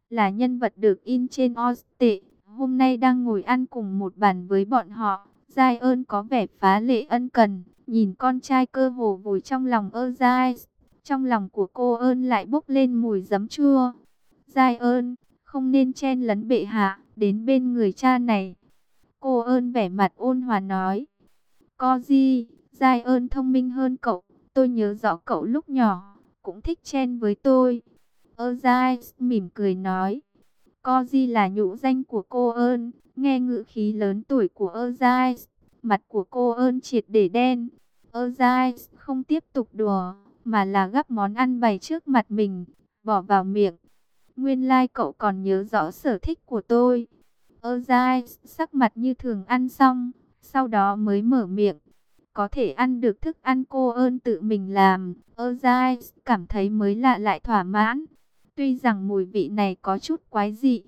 là nhân vật được in trên OST, hôm nay đang ngồi ăn cùng một bàn với bọn họ. Giai ơn có vẻ phá lệ ân cần, nhìn con trai cơ hồ vùi trong lòng Giai. Trong lòng của cô ơn lại bốc lên mùi giấm chua. Giai ơn, không nên chen lấn bệ hạ, đến bên người cha này. Cô ơn vẻ mặt ôn hòa nói. Có gì, Giai ơn thông minh hơn cậu, tôi nhớ rõ cậu lúc nhỏ, cũng thích chen với tôi. Giai mỉm cười nói. Cozy là nhũ danh của cô ơn, nghe ngữ khí lớn tuổi của Giai, mặt của cô ơn triệt để đen. Giai không tiếp tục đùa, mà là gắp món ăn bày trước mặt mình, bỏ vào miệng. Nguyên lai cậu còn nhớ rõ sở thích của tôi. Giai sắc mặt như thường ăn xong, sau đó mới mở miệng. Có thể ăn được thức ăn cô ơn tự mình làm, Giai cảm thấy mới lạ lại thỏa mãn. Tuy rằng mùi vị này có chút quái dị.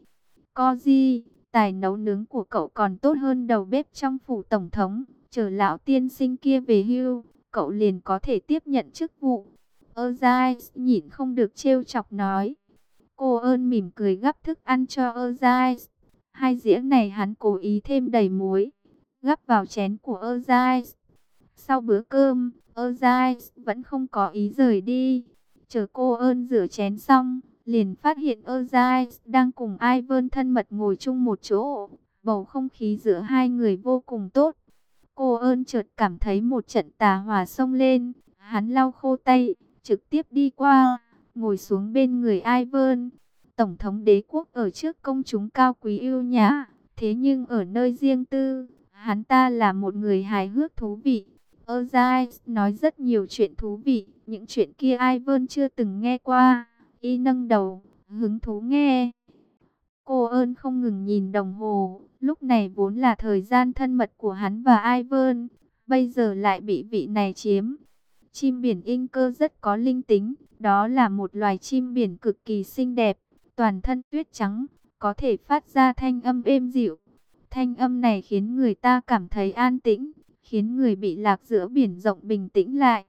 Cozy, tài nấu nướng của cậu còn tốt hơn đầu bếp trong phủ tổng thống. Chờ lão tiên sinh kia về hưu, cậu liền có thể tiếp nhận chức vụ. Giai nhịn không được trêu chọc nói. Cô ơn mỉm cười gắp thức ăn cho Giai. Hai dĩa này hắn cố ý thêm đầy muối, gắp vào chén của Giai. Sau bữa cơm, Giai vẫn không có ý rời đi. Chờ cô ơn rửa chén xong, liền phát hiện Giai đang cùng Ivan thân mật ngồi chung một chỗ. Bầu không khí giữa hai người vô cùng tốt. Cô ơn chợt cảm thấy một trận tà hỏa xông lên. Hắn lau khô tay, trực tiếp đi qua, ngồi xuống bên người Ivan. Tổng thống đế quốc ở trước công chúng cao quý ưu nhã, thế nhưng ở nơi riêng tư, hắn ta là một người hài hước thú vị. Giai nói rất nhiều chuyện thú vị, những chuyện kia Ivan chưa từng nghe qua. Y nâng đầu, hứng thú nghe. Cô ơn không ngừng nhìn đồng hồ, lúc này vốn là thời gian thân mật của hắn và Ivan, bây giờ lại bị vị này chiếm. Chim biển Inh Cơ rất có linh tính, đó là một loài chim biển cực kỳ xinh đẹp, toàn thân tuyết trắng, có thể phát ra thanh âm êm dịu. Thanh âm này khiến người ta cảm thấy an tĩnh, khiến người bị lạc giữa biển rộng bình tĩnh lại.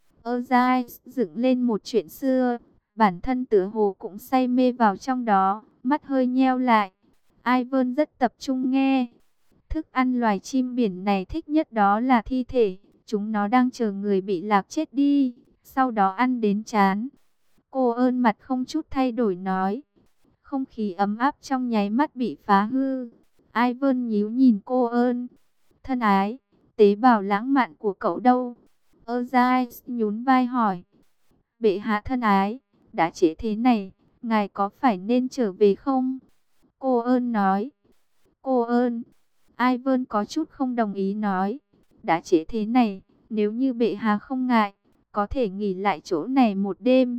Giai dựng lên một chuyện xưa, bản thân tựa hồ cũng say mê vào trong đó, mắt hơi nheo lại. Ivan rất tập trung nghe. Thức ăn loài chim biển này thích nhất đó là thi thể, chúng nó đang chờ người bị lạc chết đi, sau đó ăn đến chán. Cô ơn mặt không chút thay đổi nói. Không khí ấm áp trong nháy mắt bị phá hư. Ivan nhíu nhìn cô ơn. Thân ái, tế bào lãng mạn của cậu đâu? Giai nhún vai hỏi. Bệ hạ thân ái, đã trễ thế này, ngài có phải nên trở về không? Cô ơn nói. Cô ơn. Ivan có chút không đồng ý nói. Đã trễ thế này, nếu như bệ hạ không ngại, có thể nghỉ lại chỗ này một đêm.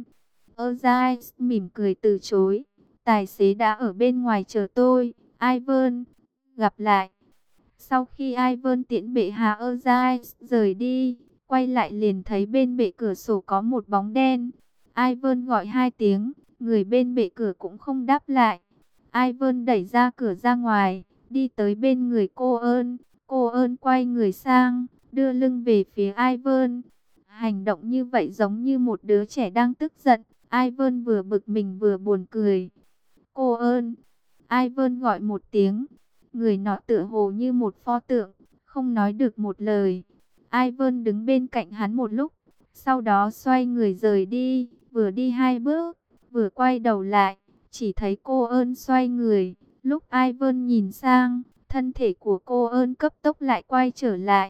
Giai mỉm cười từ chối. Tài xế đã ở bên ngoài chờ tôi. Ivan, gặp lại. Sau khi Ivan tiễn bệ hạ Giai rời đi, quay lại liền thấy bên bệ cửa sổ có một bóng đen. Ivan gọi hai tiếng, người bên bệ cửa cũng không đáp lại. Ivan đẩy ra cửa ra ngoài, đi tới bên người cô ơn. Cô ơn quay người sang, đưa lưng về phía Ivan. Hành động như vậy giống như một đứa trẻ đang tức giận. Ivan vừa bực mình vừa buồn cười. Cô ơn. Ivan gọi một tiếng. Người nọ tựa hồ như một pho tượng, không nói được một lời. Ivan đứng bên cạnh hắn một lúc, sau đó xoay người rời đi. Vừa đi hai bước, vừa quay đầu lại, chỉ thấy cô ơn xoay người. Lúc Ivan nhìn sang, thân thể của cô ơn cấp tốc lại quay trở lại.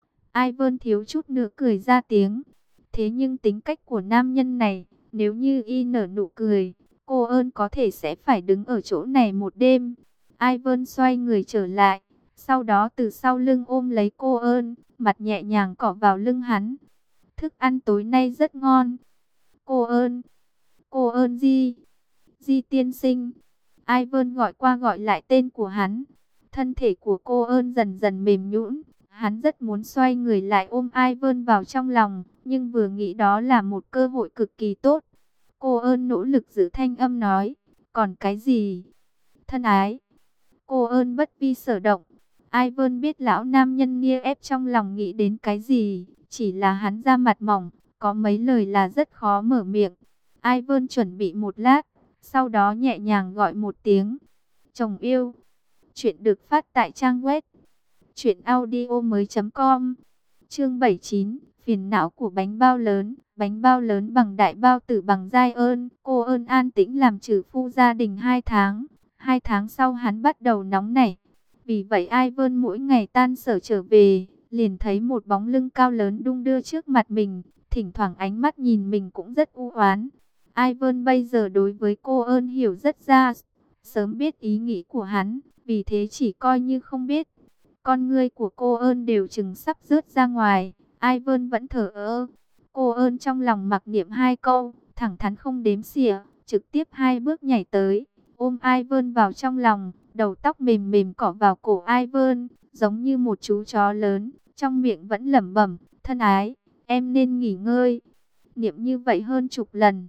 Ivan thiếu chút nữa cười ra tiếng. Thế nhưng tính cách của nam nhân này, nếu như y nở nụ cười, cô ơn có thể sẽ phải đứng ở chỗ này một đêm. Ivan xoay người trở lại, sau đó từ sau lưng ôm lấy cô ơn, mặt nhẹ nhàng cọ vào lưng hắn. Thức ăn tối nay rất ngon. Cô ơn Di, Di tiên sinh. Ivan gọi qua gọi lại tên của hắn. Thân thể của cô ơn dần dần mềm nhũn. Hắn rất muốn xoay người lại ôm Ivan vào trong lòng, nhưng vừa nghĩ đó là một cơ hội cực kỳ tốt. Cô ơn nỗ lực giữ thanh âm nói, còn cái gì? Thân ái. Cô ơn bất vi sở động. Ivan biết lão nam nhân nia ép trong lòng nghĩ đến cái gì, chỉ là hắn da mặt mỏng, có mấy lời là rất khó mở miệng. Ivan chuẩn bị một lát, Sau đó nhẹ nhàng gọi một tiếng chồng yêu. Chuyện được phát tại trang web truyệnaudiomoi.com. Chương 79, phiền não của bánh bao lớn. Bánh bao lớn bằng đại bao tử bằng giai ơn. Cô ơn an tĩnh làm trừ phu gia đình 2 tháng. 2 tháng sau hắn bắt đầu nóng nảy. Vì vậy Ivan mỗi ngày tan sở trở về, liền thấy một bóng lưng cao lớn đung đưa trước mặt mình. Thỉnh thoảng ánh mắt nhìn mình cũng rất u oán. Ivan bây giờ đối với cô ơn hiểu rất ra, sớm biết ý nghĩ của hắn, vì thế chỉ coi như không biết. Con ngươi của cô ơn đều chừng sắp rớt ra ngoài. Ivan vẫn thở ơ. Cô ơn trong lòng mặc niệm 2 câu, thẳng thắn không đếm xỉa, trực tiếp 2 bước nhảy tới, ôm Ivan vào trong lòng, đầu tóc mềm mềm cọ vào cổ Ivan, giống như một chú chó lớn, trong miệng vẫn lẩm bẩm, thân ái, em nên nghỉ ngơi. Niệm như vậy hơn chục lần.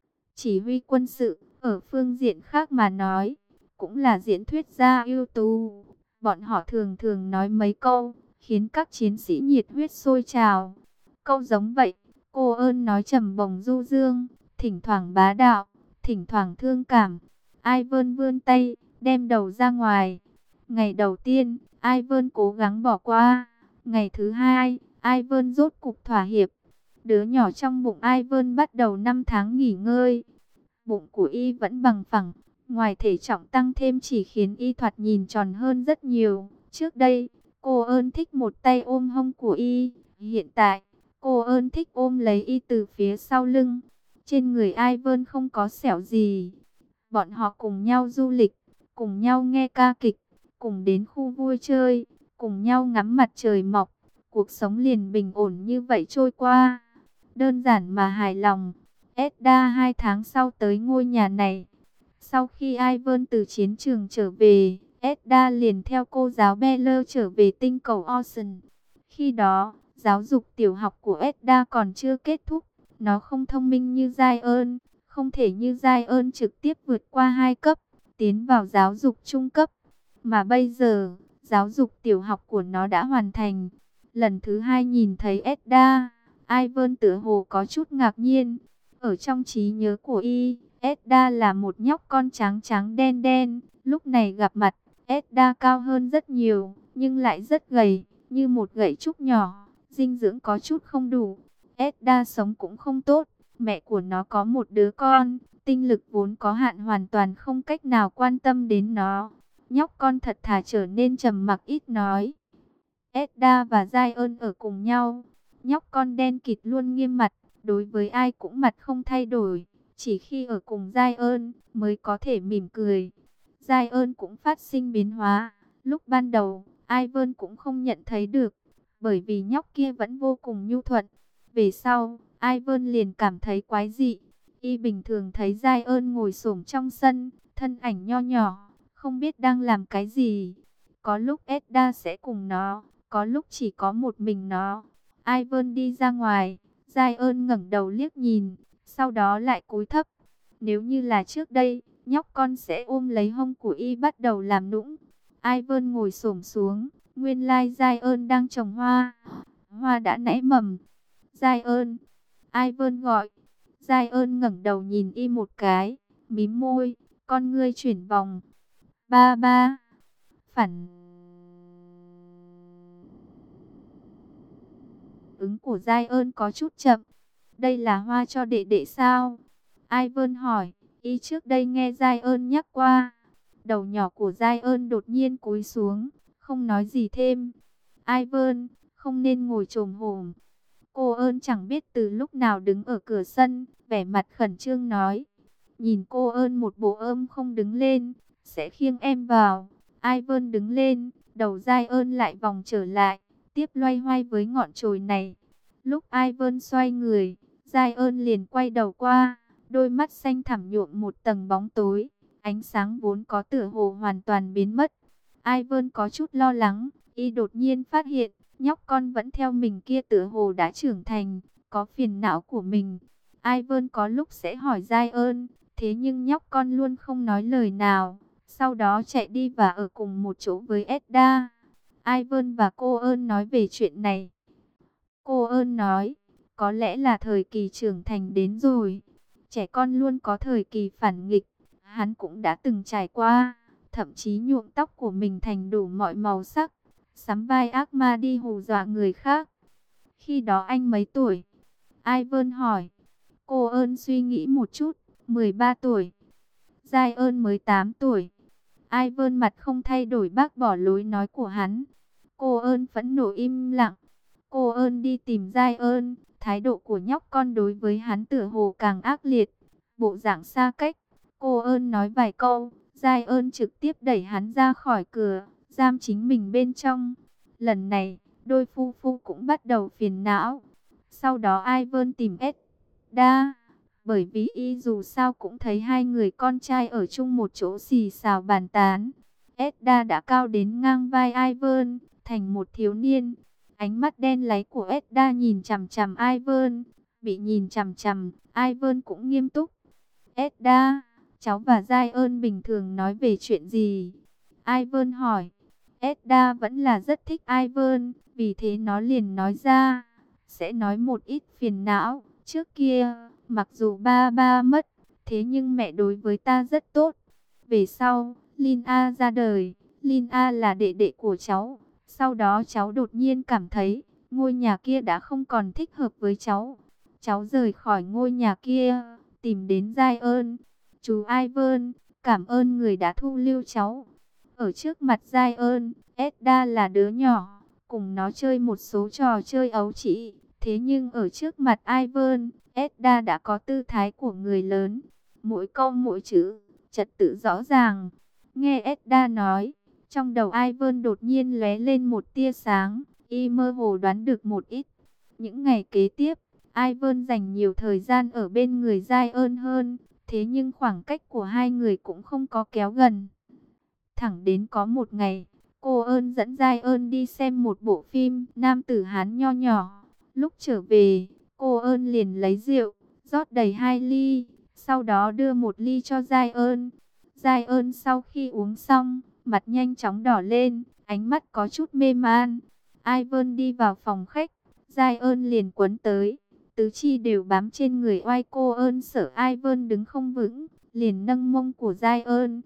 Chỉ huy quân sự, ở phương diện khác mà nói, cũng là diễn thuyết gia ưu tú. Bọn họ thường thường nói mấy câu, khiến các chiến sĩ nhiệt huyết sôi trào. Câu giống vậy, cô ơn nói trầm bổng du dương, thỉnh thoảng bá đạo, thỉnh thoảng thương cảm. Ivan vươn tay, đem đầu ra ngoài. Ngày đầu tiên, Ivan cố gắng bỏ qua. Ngày thứ hai, Ivan rốt cục thỏa hiệp. Đứa nhỏ trong bụng Ivan bắt đầu 5 tháng nghỉ ngơi. Bụng của y vẫn bằng phẳng, ngoài thể trọng tăng thêm chỉ khiến y thoạt nhìn tròn hơn rất nhiều. Trước đây, cô ơn thích một tay ôm hông của y. Hiện tại, cô ơn thích ôm lấy y từ phía sau lưng. Trên người Ivan không có sẹo gì. Bọn họ cùng nhau du lịch, cùng nhau nghe ca kịch, cùng đến khu vui chơi, cùng nhau ngắm mặt trời mọc. Cuộc sống liền bình ổn như vậy trôi qua. Đơn giản mà hài lòng. Edda 2 tháng sau tới ngôi nhà này. Sau khi Ivan từ chiến trường trở về, Edda liền theo cô giáo Beller trở về tinh cầu Ocean. Khi đó, giáo dục tiểu học của Edda còn chưa kết thúc. Nó không thông minh như Zion, không thể như Zion trực tiếp vượt qua 2 cấp, tiến vào giáo dục trung cấp. Mà bây giờ, giáo dục tiểu học của nó đã hoàn thành. Lần thứ 2 nhìn thấy Edda, Ivan tựa hồ có chút ngạc nhiên. Ở trong trí nhớ của y, Edda là một nhóc con trắng trắng đen đen. Lúc này gặp mặt, Edda cao hơn rất nhiều, nhưng lại rất gầy, như một gậy trúc nhỏ. Dinh dưỡng có chút không đủ. Edda sống cũng không tốt. Mẹ của nó có một đứa con, tinh lực vốn có hạn hoàn toàn không cách nào quan tâm đến nó. Nhóc con thật thà trở nên trầm mặc ít nói. Edda và Zion ở cùng nhau. Nhóc con đen kịt luôn nghiêm mặt, đối với ai cũng mặt không thay đổi. Chỉ khi ở cùng Zion mới có thể mỉm cười. Zion cũng phát sinh biến hóa. Lúc ban đầu, Ivan cũng không nhận thấy được, bởi vì nhóc kia vẫn vô cùng nhu thuận. Về sau, Ivan liền cảm thấy quái dị. Y bình thường thấy Zion ngồi xổm trong sân, thân ảnh nho nhỏ, không biết đang làm cái gì. Có lúc Edda sẽ cùng nó, có lúc chỉ có một mình nó. Ivan đi ra ngoài, Zion ngẩng đầu liếc nhìn, sau đó lại cúi thấp. Nếu như là trước đây, nhóc con sẽ ôm lấy hông của y bắt đầu làm nũng. Ivan ngồi xổm xuống, nguyên lai Zion đang trồng hoa. Hoa đã nảy mầm. Zion, Ivan gọi. Zion ngẩng đầu nhìn y một cái, mím môi, con ngươi chuyển vòng. Ba ba, phản ứng của Zion có chút chậm. Đây là hoa cho đệ đệ sao? Ivan hỏi. Y trước đây nghe Zion nhắc qua. Đầu nhỏ của Zion đột nhiên cúi xuống, không nói gì thêm. Ivan, không nên ngồi chồm hổm. Cô ơn chẳng biết từ lúc nào đứng ở cửa sân, vẻ mặt khẩn trương nói. Nhìn cô ơn một bộ ôm không đứng lên, sẽ khiêng em vào. Ivan đứng lên, đầu Zion lại vòng trở lại, tiếp loay hoay với ngọn chồi này. Lúc Ivan xoay người, Zion liền quay đầu qua, đôi mắt xanh thẳm nhuộm một tầng bóng tối. Ánh sáng vốn có tựa hồ hoàn toàn biến mất. Ivan có chút lo lắng, y đột nhiên phát hiện, nhóc con vẫn theo mình kia tựa hồ đã trưởng thành, có phiền não của mình. Ivan có lúc sẽ hỏi Zion, thế nhưng nhóc con luôn không nói lời nào. Sau đó chạy đi và ở cùng một chỗ với Edda. Ivan và cô ơn nói về chuyện này. Cô ơn nói, có lẽ là thời kỳ trưởng thành đến rồi. Trẻ con luôn có thời kỳ phản nghịch. hắn cũng đã từng trải qua, thậm chí nhuộm tóc của mình thành đủ mọi màu sắc, sắm vai ác ma đi hù dọa người khác. Khi đó anh mấy tuổi? Ivan hỏi. Cô ơn suy nghĩ một chút, 13 tuổi. Giai ơn mới 8 tuổi. Ivan mặt không thay đổi bác bỏ lối nói của hắn. Cô ơn phẫn nộ im lặng. Cô ơn đi tìm Giai ơn. Thái độ của nhóc con đối với hắn tựa hồ càng ác liệt. Bộ dạng xa cách. Cô ơn nói vài câu. Giai ơn trực tiếp đẩy hắn ra khỏi cửa, giam chính mình bên trong. Lần này, đôi phu phu cũng bắt đầu phiền não. Sau đó Ivan tìm Edda, bởi vì y dù sao cũng thấy hai người con trai ở chung một chỗ xì xào bàn tán. Edda đã cao đến ngang vai Ivan, thành một thiếu niên. Ánh mắt đen láy của Edda nhìn chằm chằm Ivan, bị nhìn chằm chằm, Ivan cũng nghiêm túc. Edda, cháu và Giai ơn bình thường nói về chuyện gì? Ivan hỏi. Edda vẫn là rất thích Ivan, vì thế nó liền nói ra. Sẽ nói một ít phiền não. Trước kia, mặc dù ba ba mất, thế nhưng mẹ đối với ta rất tốt. Về sau, Lina ra đời. Lina là đệ đệ của cháu. Sau đó cháu đột nhiên cảm thấy, ngôi nhà kia đã không còn thích hợp với cháu. Cháu rời khỏi ngôi nhà kia, tìm đến Giai ơn. Chú Ivan, cảm ơn người đã thu lưu cháu. Ở trước mặt Giai ơn, Edda là đứa nhỏ, cùng nó chơi một số trò chơi ấu trĩ. Thế nhưng ở trước mặt Ivan, Edda đã có tư thái của người lớn. Mỗi câu mỗi chữ, trật tự rõ ràng. Nghe Edda nói, trong đầu Ivan đột nhiên lóe lên một tia sáng, y mơ hồ đoán được một ít. Những ngày kế tiếp, Ivan dành nhiều thời gian ở bên người Giai ơn hơn, thế nhưng khoảng cách của hai người cũng không có kéo gần. Thẳng đến có một ngày, cô ơn dẫn Giai ơn đi xem một bộ phim nam tử Hán nho nhỏ. Lúc trở về, cô ơn liền lấy rượu, rót đầy 2 ly, sau đó đưa một ly cho Giai ơn. Giai ơn sau khi uống xong, mặt nhanh chóng đỏ lên, ánh mắt có chút mê man. Ivan đi vào phòng khách, Giai ơn liền quấn tới, tứ chi đều bám trên người oai. Cô ơn sợ Ivan đứng không vững, liền nâng mông của Giai ơn.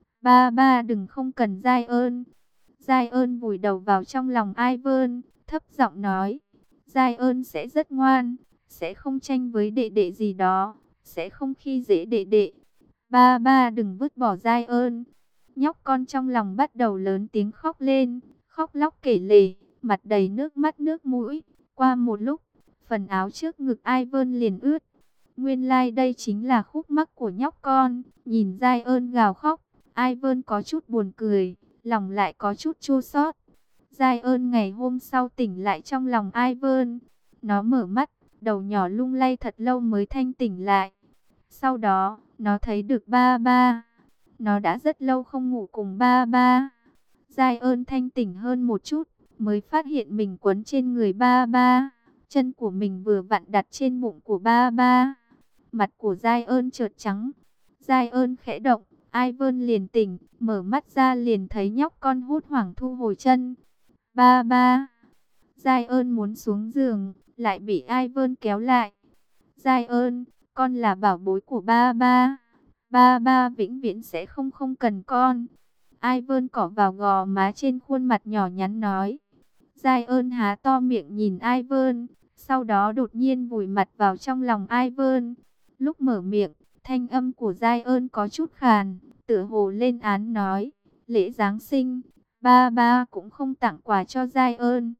Ba ba đừng, không cần Giai ơn. Giai ơn vùi đầu vào trong lòng Ivan, thấp giọng nói. Giai ơn sẽ rất ngoan, sẽ không tranh với đệ đệ gì đó, sẽ không khi dễ đệ đệ. Ba ba đừng vứt bỏ Giai ơn. Nhóc con trong lòng bắt đầu lớn tiếng khóc lên, khóc lóc kể lể, mặt đầy nước mắt nước mũi. Qua một lúc, phần áo trước ngực Ivan liền ướt. Nguyên lai đây chính là khúc mắc của nhóc con. Nhìn Giai ơn gào khóc, Ivan có chút buồn cười, lòng lại có chút chua xót. Giai ơn ngày hôm sau tỉnh lại trong lòng Ivan. Nó mở mắt, đầu nhỏ lung lay thật lâu mới thanh tỉnh lại. Sau đó, nó thấy được ba ba. Nó đã rất lâu không ngủ cùng ba ba. Giai ơn thanh tỉnh hơn một chút, mới phát hiện mình quấn trên người ba ba. Chân của mình vừa vặn đặt trên bụng của ba ba. Mặt của Giai ơn chợt trắng. Giai ơn khẽ động, Ivan liền tỉnh, mở mắt ra liền thấy nhóc con hốt hoảng thu hồi chân. Ba ba. Giai ơn muốn xuống giường, lại bị Ivan kéo lại. Giai ơn, con là bảo bối của ba ba. Ba ba vĩnh viễn sẽ không cần con. Ivan cọ vào gò má trên khuôn mặt nhỏ nhắn nói. Giai ơn há to miệng nhìn Ivan, sau đó đột nhiên vùi mặt vào trong lòng Ivan. Lúc mở miệng, thanh âm của Giai ơn có chút khàn, tựa hồ lên án nói. Lễ Giáng sinh, ba ba cũng không tặng quà cho Giai ơn.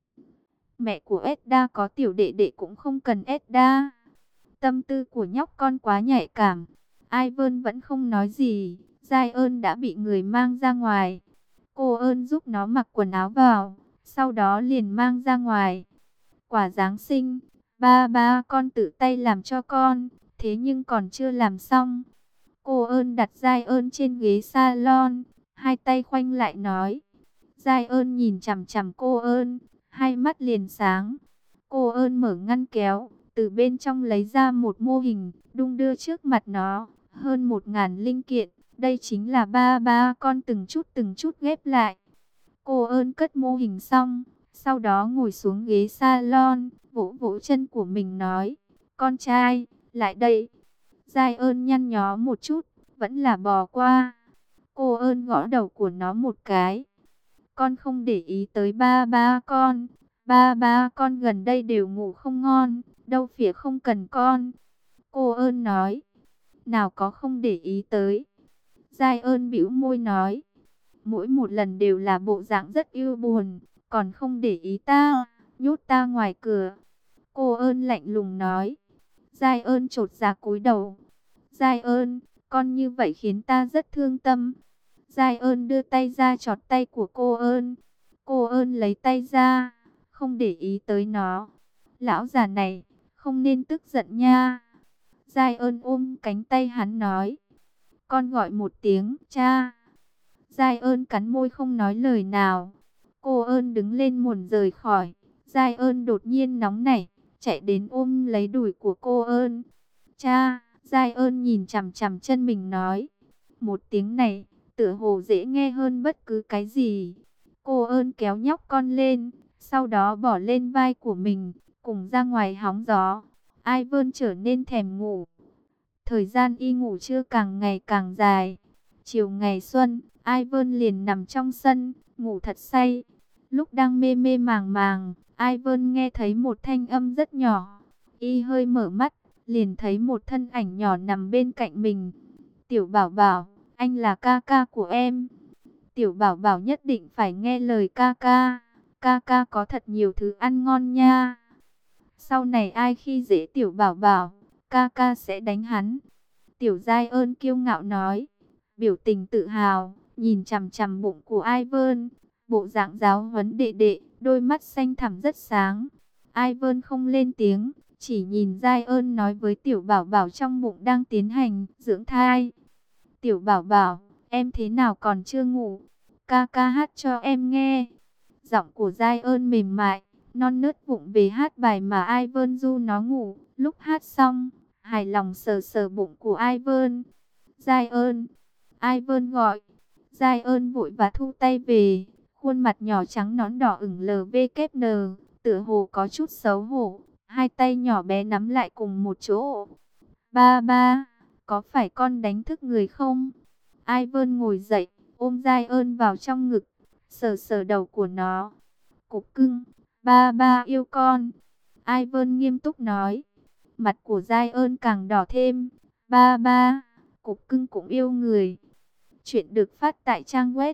Mẹ của Edda có tiểu đệ đệ cũng không cần Edda. Tâm tư của nhóc con quá nhạy cảm. Ivan vẫn không nói gì. Giai ơn đã bị người mang ra ngoài. Cô ơn giúp nó mặc quần áo vào, sau đó liền mang ra ngoài. Quả Giáng sinh, ba ba con tự tay làm cho con, thế nhưng còn chưa làm xong. Cô ơn đặt Giai ơn trên ghế salon, hai tay khoanh lại nói. Giai ơn nhìn chằm chằm cô ơn, hai mắt liền sáng. Cô ơn mở ngăn kéo, từ bên trong lấy ra một mô hình, đung đưa trước mặt nó, hơn 1000 linh kiện. Đây chính là ba ba con từng chút ghép lại. Cô ơn cất mô hình xong, sau đó ngồi xuống ghế salon, vỗ vỗ chân của mình nói. Con trai, lại đây. Giai ơn nhăn nhó một chút, vẫn là bỏ qua. Cô ơn gõ đầu của nó một cái. Con không để ý tới ba ba con. Ba ba con gần đây đều ngủ không ngon, đâu phía không cần con. Cô ơn nói. Nào có không để ý tới. Giai ơn bĩu môi nói. Mỗi một lần đều là bộ dạng rất ưu buồn, còn không để ý ta, nhốt ta ngoài cửa. Cô ơn lạnh lùng nói. Giai ơn chột dạ cúi đầu. Giai ơn, con như vậy khiến ta rất thương tâm. Giai ơn đưa tay ra chọt tay của cô ơn. Cô ơn lấy tay ra, không để ý tới nó. Lão già này, không nên tức giận nha. Giai ơn ôm cánh tay hắn nói. Con gọi một tiếng, cha. Giai ơn cắn môi không nói lời nào. Cô ơn đứng lên muốn rời khỏi. Giai ơn đột nhiên nóng nảy, chạy đến ôm lấy đùi của cô ơn. Cha, Giai ơn nhìn chằm chằm chân mình nói. Một tiếng này, tựa hồ dễ nghe hơn bất cứ cái gì. Cô ơn kéo nhóc con lên, sau đó bỏ lên vai của mình, cùng ra ngoài hóng gió. Ivan trở nên thèm ngủ. Thời gian y ngủ trưa càng ngày càng dài. Chiều ngày xuân, Ivan liền nằm trong sân, ngủ thật say. Lúc đang mê mê màng màng, Ivan nghe thấy một thanh âm rất nhỏ. Y hơi mở mắt, liền thấy một thân ảnh nhỏ nằm bên cạnh mình. Tiểu Bảo Bảo, anh là ca ca của em. Tiểu Bảo Bảo nhất định phải nghe lời ca ca. Ca ca có thật nhiều thứ ăn ngon nha. Sau này ai khi dễ Tiểu Bảo Bảo, ca ca sẽ đánh hắn. Tiểu Giai ơn kiêu ngạo nói, biểu tình tự hào, nhìn chằm chằm bụng của Ivan. Bộ dạng giáo huấn đệ đệ, đôi mắt xanh thẳm rất sáng. Ivan không lên tiếng, chỉ nhìn Giai ơn nói với Tiểu Bảo Bảo trong bụng đang tiến hành dưỡng thai. Tiểu Bảo Bảo, em thế nào còn chưa ngủ? Ca ca hát cho em nghe. Giọng của Giai ơn mềm mại, non nớt vụng về hát bài mà Ivan du nó ngủ. Lúc hát xong, hài lòng sờ sờ bụng của Ivan. Giai ơn, Ivan gọi. Giai ơn vội và thu tay về, khuôn mặt nhỏ trắng nõn đỏ ửng LVKN, tựa hồ có chút xấu hổ, hai tay nhỏ bé nắm lại cùng một chỗ. Ba ba, có phải con đánh thức người không? Ivan ngồi dậy, ôm Giai ơn vào trong ngực, sờ sờ đầu của nó. Cục cưng, ba ba yêu con. Ivan nghiêm túc nói. Mặt của Giai ơn càng đỏ thêm. Ba ba, cục cưng cũng yêu người. Chuyện được phát tại trang web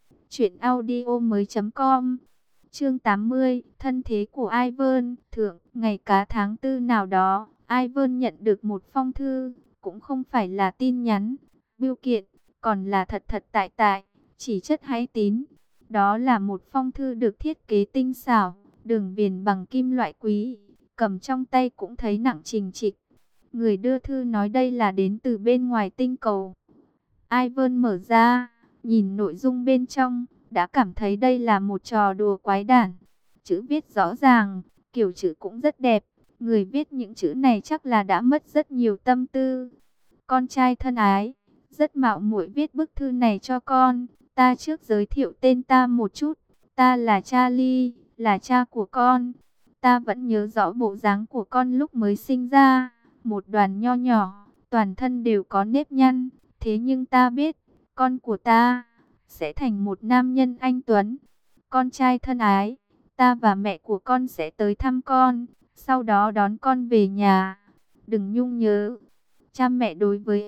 truyệnaudiomoi.com. Chương 80, thân thế của Ivan. Thượng, ngày cá tháng 4 nào đó, Ivan nhận được một phong thư, cũng không phải là tin nhắn, bưu kiện, còn là thật thật tại tại, chỉ chất hay tín. Đó là một phong thư được thiết kế tinh xảo, đường viền bằng kim loại quý, cầm trong tay cũng thấy nặng trình trịch. Người đưa thư nói đây là đến từ bên ngoài tinh cầu. Ivan mở ra, nhìn nội dung bên trong, đã cảm thấy đây là một trò đùa quái đản. Chữ viết rõ ràng, kiểu chữ cũng rất đẹp. Người viết những chữ này chắc là đã mất rất nhiều tâm tư. Con trai thân ái, rất mạo muội viết bức thư này cho con. Ta trước giới thiệu tên ta một chút. Ta là Charlie, là cha của con. Ta vẫn nhớ rõ bộ dáng của con lúc mới sinh ra. Một đoàn nho nhỏ, toàn thân đều có nếp nhăn. Thế nhưng ta biết, con của ta sẽ thành một nam nhân anh tuấn. Con trai thân ái, ta và mẹ của con sẽ tới thăm con, sau đó đón con về nhà. Đừng nhung nhớ. Cha mẹ đối với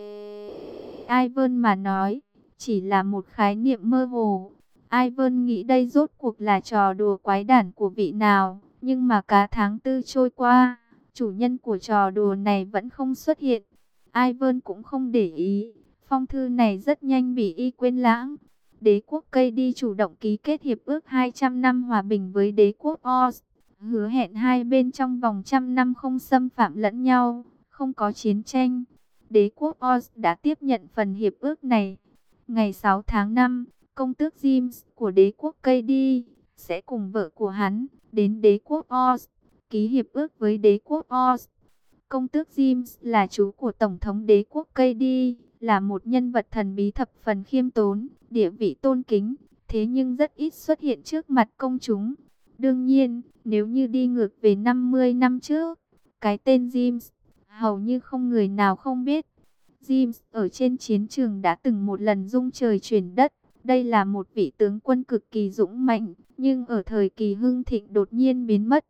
Ivan mà nói, chỉ là một khái niệm mơ hồ. Ivan nghĩ đây rốt cuộc là trò đùa quái đản của vị nào. Nhưng mà cả tháng 4 trôi qua, chủ nhân của trò đùa này vẫn không xuất hiện. Ivan cũng không để ý. Phong thư này rất nhanh bị y quên lãng. Đế quốc cây đi chủ động ký kết hiệp ước 200 năm hòa bình với đế quốc Oz. Hứa hẹn hai bên trong vòng 100 năm không xâm phạm lẫn nhau, không có chiến tranh. Đế quốc Oz đã tiếp nhận phần hiệp ước này. Ngày 6 tháng 5, công tước James của đế quốc cây đi sẽ cùng vợ của hắn đến đế quốc Oz, ký hiệp ước với đế quốc Oz. Công tước James là chú của Tổng thống đế quốc cây đi, là một nhân vật thần bí thập phần khiêm tốn, địa vị tôn kính, thế nhưng rất ít xuất hiện trước mặt công chúng. Đương nhiên, nếu như đi ngược về 50 năm trước, cái tên James hầu như không người nào không biết. James ở trên chiến trường đã từng một lần rung trời chuyển đất. Đây là một vị tướng quân cực kỳ dũng mạnh, nhưng ở thời kỳ hưng thịnh đột nhiên biến mất.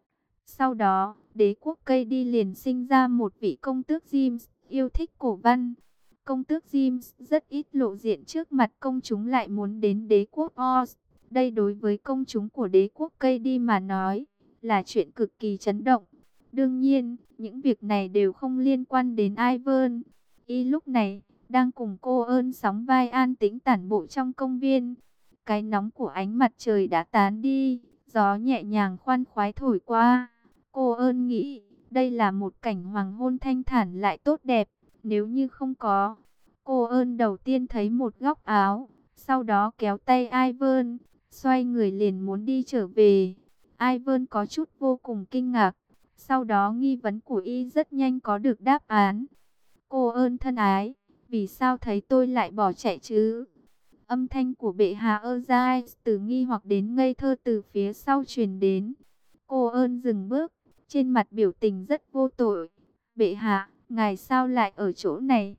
Sau đó, đế quốc cây đi liền sinh ra một vị công tước James, yêu thích cổ văn. Công tước James rất ít lộ diện trước mặt công chúng, lại muốn đến đế quốc Oz. Đây đối với công chúng của đế quốc cây đi mà nói, là chuyện cực kỳ chấn động. Đương nhiên, những việc này đều không liên quan đến Ivan. Y lúc này, đang cùng cô ơn sóng vai an tĩnh tản bộ trong công viên. Cái nóng của ánh mặt trời đã tán đi, gió nhẹ nhàng khoan khoái thổi qua. Cô ơn nghĩ, đây là một cảnh hoàng hôn thanh thản lại tốt đẹp, nếu như không có. Cô ơn đầu tiên thấy một góc áo, sau đó kéo tay Ivan, xoay người liền muốn đi trở về. Ivan có chút vô cùng kinh ngạc, sau đó nghi vấn của y rất nhanh có được đáp án. Cô ơn thân ái, vì sao thấy tôi lại bỏ chạy chứ? Âm thanh của bệ hạ Ozai từ nghi hoặc đến ngây thơ từ phía sau truyền đến. Cô ơn dừng bước, trên mặt biểu tình rất vô tội. Bệ hạ, ngài sao lại ở chỗ này?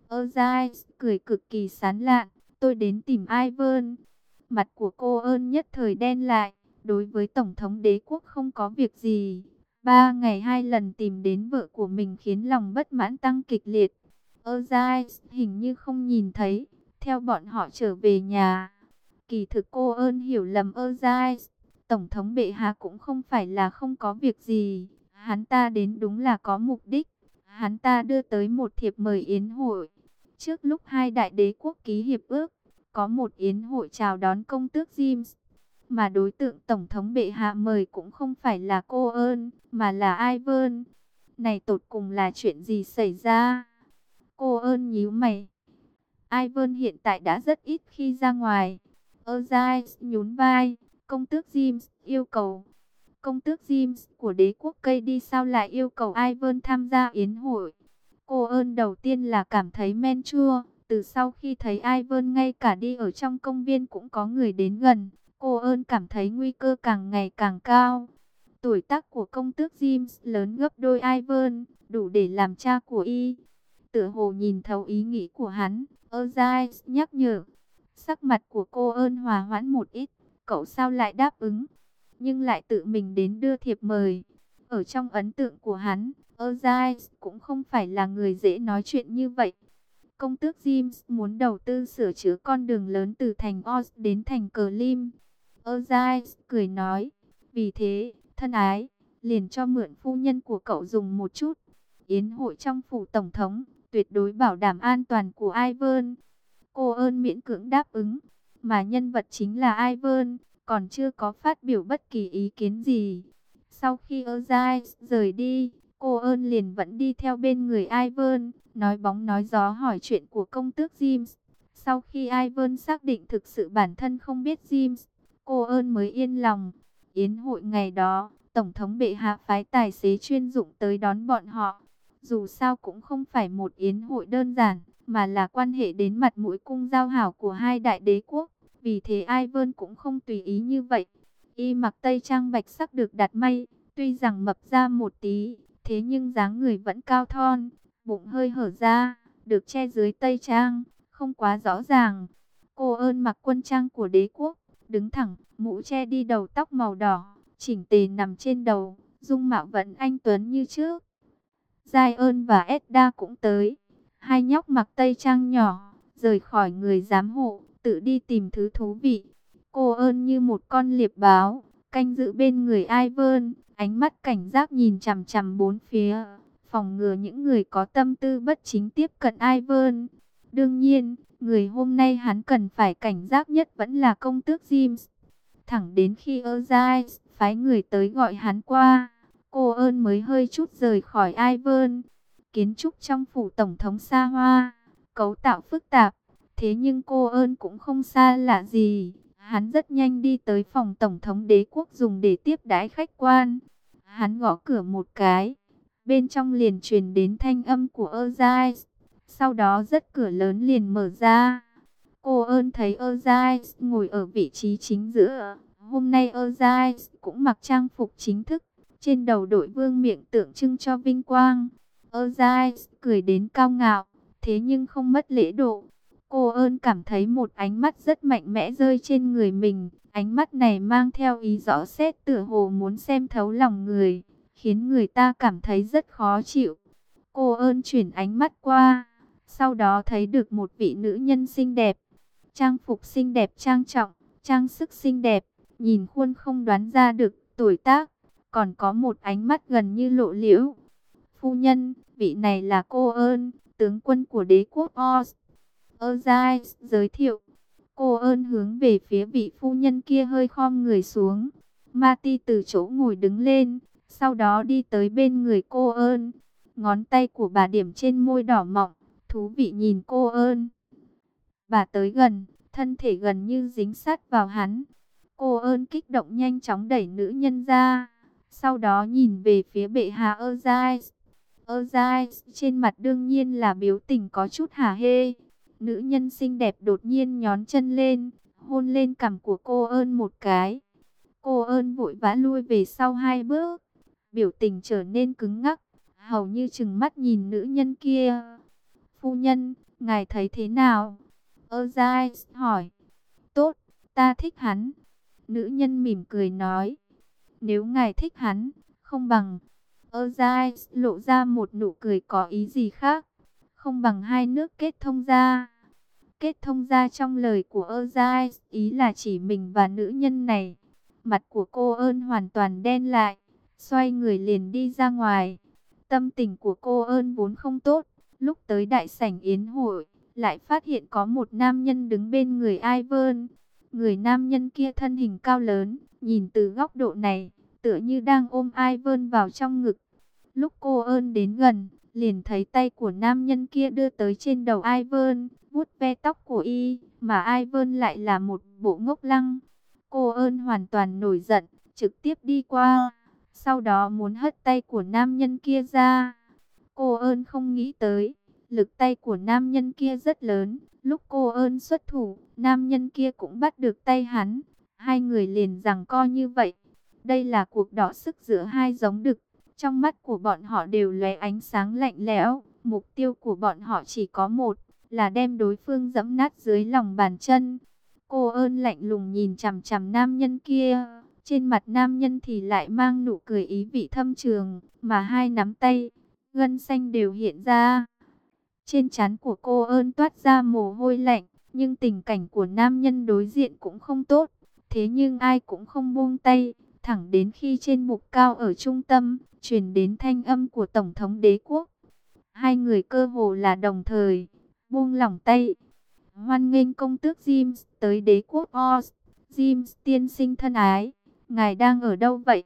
Ozai cười cực kỳ sán lạn, tôi đến tìm Ivan. Mặt của cô ơn nhất thời đen lại, đối với Tổng thống đế quốc không có việc gì. 3 ngày 2 lần tìm đến vợ của mình khiến lòng bất mãn tăng kịch liệt. Ozai hình như không nhìn thấy, theo bọn họ trở về nhà. Kỳ thực cô ơn hiểu lầm Ozai. Tổng thống bệ hạ cũng không phải là không có việc gì. Hắn ta đến đúng là có mục đích. Hắn ta đưa tới một thiệp mời yến hội. Trước lúc hai đại đế quốc ký hiệp ước, có một yến hội chào đón công tước James. Mà đối tượng tổng thống bệ hạ mời cũng không phải là cô ơn, mà là Ivan. Này tột cùng là chuyện gì xảy ra? Cô ơn nhíu mày. Ivan hiện tại đã rất ít khi ra ngoài. Ozai nhún vai. Công tước James yêu cầu. Công tước James của đế quốc cây đi sao lại yêu cầu Ivan tham gia yến hội? Cô ơn đầu tiên là cảm thấy men chua. Từ sau khi thấy Ivan ngay cả đi ở trong công viên cũng có người đến gần, cô ơn cảm thấy nguy cơ càng ngày càng cao. Tuổi tác của công tước James lớn gấp đôi Ivan, đủ để làm cha của y. Tựa hồ nhìn thấu ý nghĩ của hắn, Ozai nhắc nhở. Sắc mặt của cô ơn hòa hoãn một ít, cậu sao lại đáp ứng, nhưng lại tự mình đến đưa thiệp mời. Ở trong ấn tượng của hắn, Ozai cũng không phải là người dễ nói chuyện như vậy. Công tước James muốn đầu tư sửa chữa con đường lớn từ thành Oz đến thành Clim. Ozai cười nói, vì thế, thân ái, liền cho mượn phu nhân của cậu dùng một chút. Yến hội trong phủ tổng thống, tuyệt đối bảo đảm an toàn của Ivan. Cô ơn miễn cưỡng đáp ứng, mà nhân vật chính là Ivan, còn chưa có phát biểu bất kỳ ý kiến gì. Sau khi Ozai rời đi, cô ơn liền vẫn đi theo bên người Ivan, nói bóng nói gió hỏi chuyện của công tước James. Sau khi Ivan xác định thực sự bản thân không biết James, cô ơn mới yên lòng. Yến hội ngày đó, Tổng thống bệ hạ phái tài xế chuyên dụng tới đón bọn họ. Dù sao cũng không phải một yến hội đơn giản, mà là quan hệ đến mặt mũi cung giao hảo của hai đại đế quốc. Vì thế Ivan cũng không tùy ý như vậy. Y mặc tây trang bạch sắc được đặt may, tuy rằng mập ra một tí, thế nhưng dáng người vẫn cao thon, bụng hơi hở ra, được che dưới tây trang, không quá rõ ràng. Cô ơn mặc quân trang của đế quốc, đứng thẳng, mũ che đi đầu, tóc màu đỏ, chỉnh tề nằm trên đầu, dung mạo vẫn anh tuấn như trước. Zion và Edda cũng tới. Hai nhóc mặc tây trang nhỏ, rời khỏi người giám hộ, tự đi tìm thứ thú vị. Cô ơn như một con liệp báo, canh giữ bên người Ivan, ánh mắt cảnh giác nhìn chằm chằm bốn phía, phòng ngừa những người có tâm tư bất chính tiếp cận Ivan. Đương nhiên, người hôm nay hắn cần phải cảnh giác nhất vẫn là công tước James. Thẳng đến khi Ozai phái người tới gọi hắn qua, cô ơn mới hơi chút rời khỏi Ivan. Kiến trúc trong phủ tổng thống xa hoa, cấu tạo phức tạp, thế nhưng cô ơn cũng không xa lạ gì. Hắn rất nhanh đi tới phòng tổng thống đế quốc dùng để tiếp đãi khách quan. Hắn gõ cửa một cái, bên trong liền truyền đến thanh âm của Ozai. Sau đó rất cửa lớn liền mở ra. Cô ơn thấy Ozai ngồi ở vị trí chính giữa. Hôm nay Ozai cũng mặc trang phục chính thức, trên đầu đội vương miện tượng trưng cho vinh quang. Ozai cười đến cao ngạo, thế nhưng không mất lễ độ. Cô ơn cảm thấy một ánh mắt rất mạnh mẽ rơi trên người mình. Ánh mắt này mang theo ý rõ xét, tựa hồ muốn xem thấu lòng người, khiến người ta cảm thấy rất khó chịu. Cô ơn chuyển ánh mắt qua, sau đó thấy được một vị nữ nhân xinh đẹp. Trang phục xinh đẹp trang trọng, trang sức xinh đẹp, nhìn khuôn không đoán ra được tuổi tác, còn có một ánh mắt gần như lộ liễu. Phu nhân, vị này là cô ơn, tướng quân của đế quốc Oz. Ozai giới thiệu. Cô ơn hướng về phía vị phu nhân kia hơi khom người xuống. Marty từ chỗ ngồi đứng lên, sau đó đi tới bên người cô ơn. Ngón tay của bà điểm trên môi đỏ mọng, thú vị nhìn cô ơn. Bà tới gần, thân thể gần như dính sát vào hắn. Cô ơn kích động nhanh chóng đẩy nữ nhân ra, sau đó nhìn về phía bệ hạ Ozai. Ozai trên mặt đương nhiên là biểu tình có chút hả hê. Nữ nhân xinh đẹp đột nhiên nhón chân lên, hôn lên cằm của cô ơn một cái. Cô ơn vội vã lui về sau 2 bước, biểu tình trở nên cứng ngắc, hầu như trừng mắt nhìn nữ nhân kia. Phu nhân, ngài thấy thế nào? Ozai hỏi. Tốt, ta thích hắn. Nữ nhân mỉm cười nói. Nếu ngài thích hắn, không bằng. Ozai lộ ra một nụ cười có ý gì khác. Không bằng hai nước kết thông gia. Kết thông gia trong lời của Ozai, ý là chỉ mình và nữ nhân này. Mặt của cô ơn hoàn toàn đen lại, xoay người liền đi ra ngoài. Tâm tình của cô ơn vốn không tốt, lúc tới đại sảnh yến hội, lại phát hiện có một nam nhân đứng bên người Ivan. Người nam nhân kia thân hình cao lớn, nhìn từ góc độ này, tựa như đang ôm Ivan vào trong ngực. Lúc cô ơn đến gần, liền thấy tay của nam nhân kia đưa tới trên đầu Ivan, vuốt ve tóc của y, mà Ivan lại là một bộ ngốc lăng. Cô ơn hoàn toàn nổi giận, trực tiếp đi qua, sau đó muốn hất tay của nam nhân kia ra. Cô ơn không nghĩ tới, lực tay của nam nhân kia rất lớn. Lúc cô ơn xuất thủ, nam nhân kia cũng bắt được tay hắn. Hai người liền giằng co như vậy. Đây là cuộc đọ sức giữa hai giống đực. Trong mắt của bọn họ đều lóe ánh sáng lạnh lẽo. Mục tiêu của bọn họ chỉ có một, là đem đối phương giẫm nát dưới lòng bàn chân. Cô ơn lạnh lùng nhìn chằm chằm nam nhân kia. Trên mặt nam nhân thì lại mang nụ cười ý vị thâm trường, mà hai nắm tay, gân xanh đều hiện ra. Trên trán của cô ơn toát ra mồ hôi lạnh, nhưng tình cảnh của nam nhân đối diện cũng không tốt. Thế nhưng ai cũng không buông tay, thẳng đến khi trên mục cao ở trung tâm, truyền đến thanh âm của Tổng thống đế quốc. Hai người cơ hồ là đồng thời, buông lỏng tay. Hoan nghênh công tước James tới đế quốc Oz. James tiên sinh thân ái, ngài đang ở đâu vậy?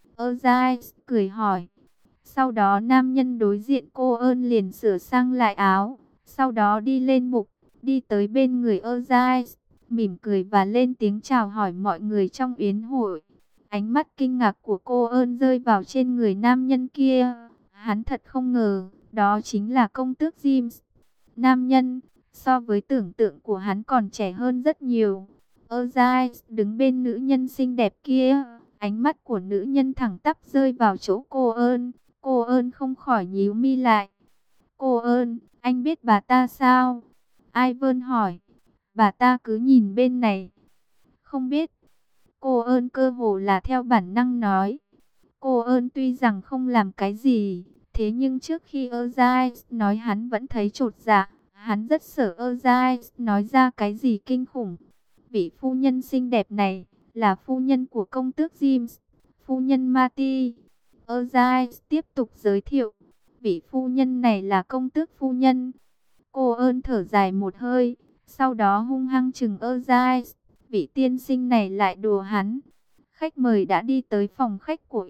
Ozai cười hỏi. Sau đó nam nhân đối diện cô ơn liền sửa sang lại áo, sau đó đi lên mục, đi tới bên người Ozai, mỉm cười và lên tiếng chào hỏi mọi người trong yến hội. Ánh mắt kinh ngạc của cô ơn rơi vào trên người nam nhân kia. Hắn thật không ngờ, đó chính là công tước James. Nam nhân, so với tưởng tượng của hắn còn trẻ hơn rất nhiều. Ozai đứng bên nữ nhân xinh đẹp kia, ánh mắt của nữ nhân thẳng tắp rơi vào chỗ cô ơn. Cô ơn không khỏi nhíu mi lại. Cô ơn, anh biết bà ta sao? Ivan hỏi. Bà ta cứ nhìn bên này. Không biết. Cô ơn cơ hồ là theo bản năng nói. Cô ơn tuy rằng không làm cái gì, thế nhưng trước khi Ozai nói hắn vẫn thấy chột dạ. Hắn rất sợ Ozai nói ra cái gì kinh khủng. Vị phu nhân xinh đẹp này là phu nhân của công tước James, phu nhân Marty. Ozai tiếp tục giới thiệu, vị phu nhân này là công tước phu nhân. Cô ơn thở dài một hơi, sau đó hung hăng chừng Ozai, vị tiên sinh này lại đùa hắn. Khách mời đã đi tới phòng khách của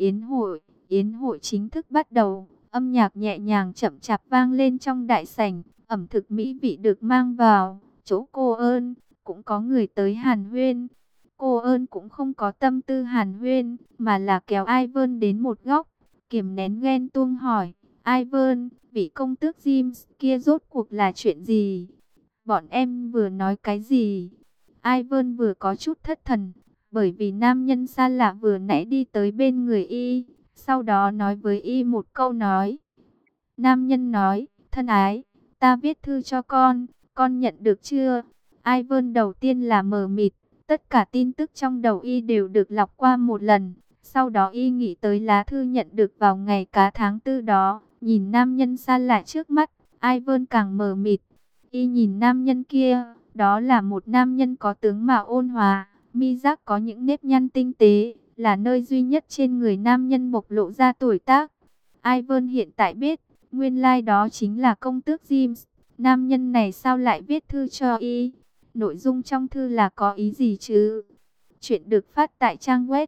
yến hội chính thức bắt đầu. Âm nhạc nhẹ nhàng chậm chạp vang lên trong đại sảnh, ẩm thực mỹ vị được mang vào. Chỗ cô ơn, cũng có người tới hàn huyên. Cô ơn cũng không có tâm tư hàn huyên, mà là kéo Ivan đến một góc, kiềm nén ghen tuông hỏi. Ivan, vị công tước James kia rốt cuộc là chuyện gì? Bọn em vừa nói cái gì? Ivan vừa có chút thất thần, bởi vì nam nhân xa lạ vừa nãy đi tới bên người y, sau đó nói với y một câu nói. Nam nhân nói, thân ái, Ta viết thư cho con nhận được chưa? Ivan đầu tiên là mờ mịt, tất cả tin tức trong đầu y đều được lọc qua một lần. Sau đó y nghĩ tới lá thư nhận được vào ngày cá tháng 4 đó, nhìn nam nhân xa lạ trước mắt, Ivan càng mờ mịt. Y nhìn nam nhân kia, đó là một nam nhân có tướng mạo ôn hòa, mi giác có những nếp nhăn tinh tế, là nơi duy nhất trên người nam nhân bộc lộ ra tuổi tác. Ivan hiện tại biết, nguyên lai đó chính là công tước James. Nam nhân này sao lại viết thư cho y? Nội dung trong thư là có ý gì chứ? Chuyện được phát tại trang web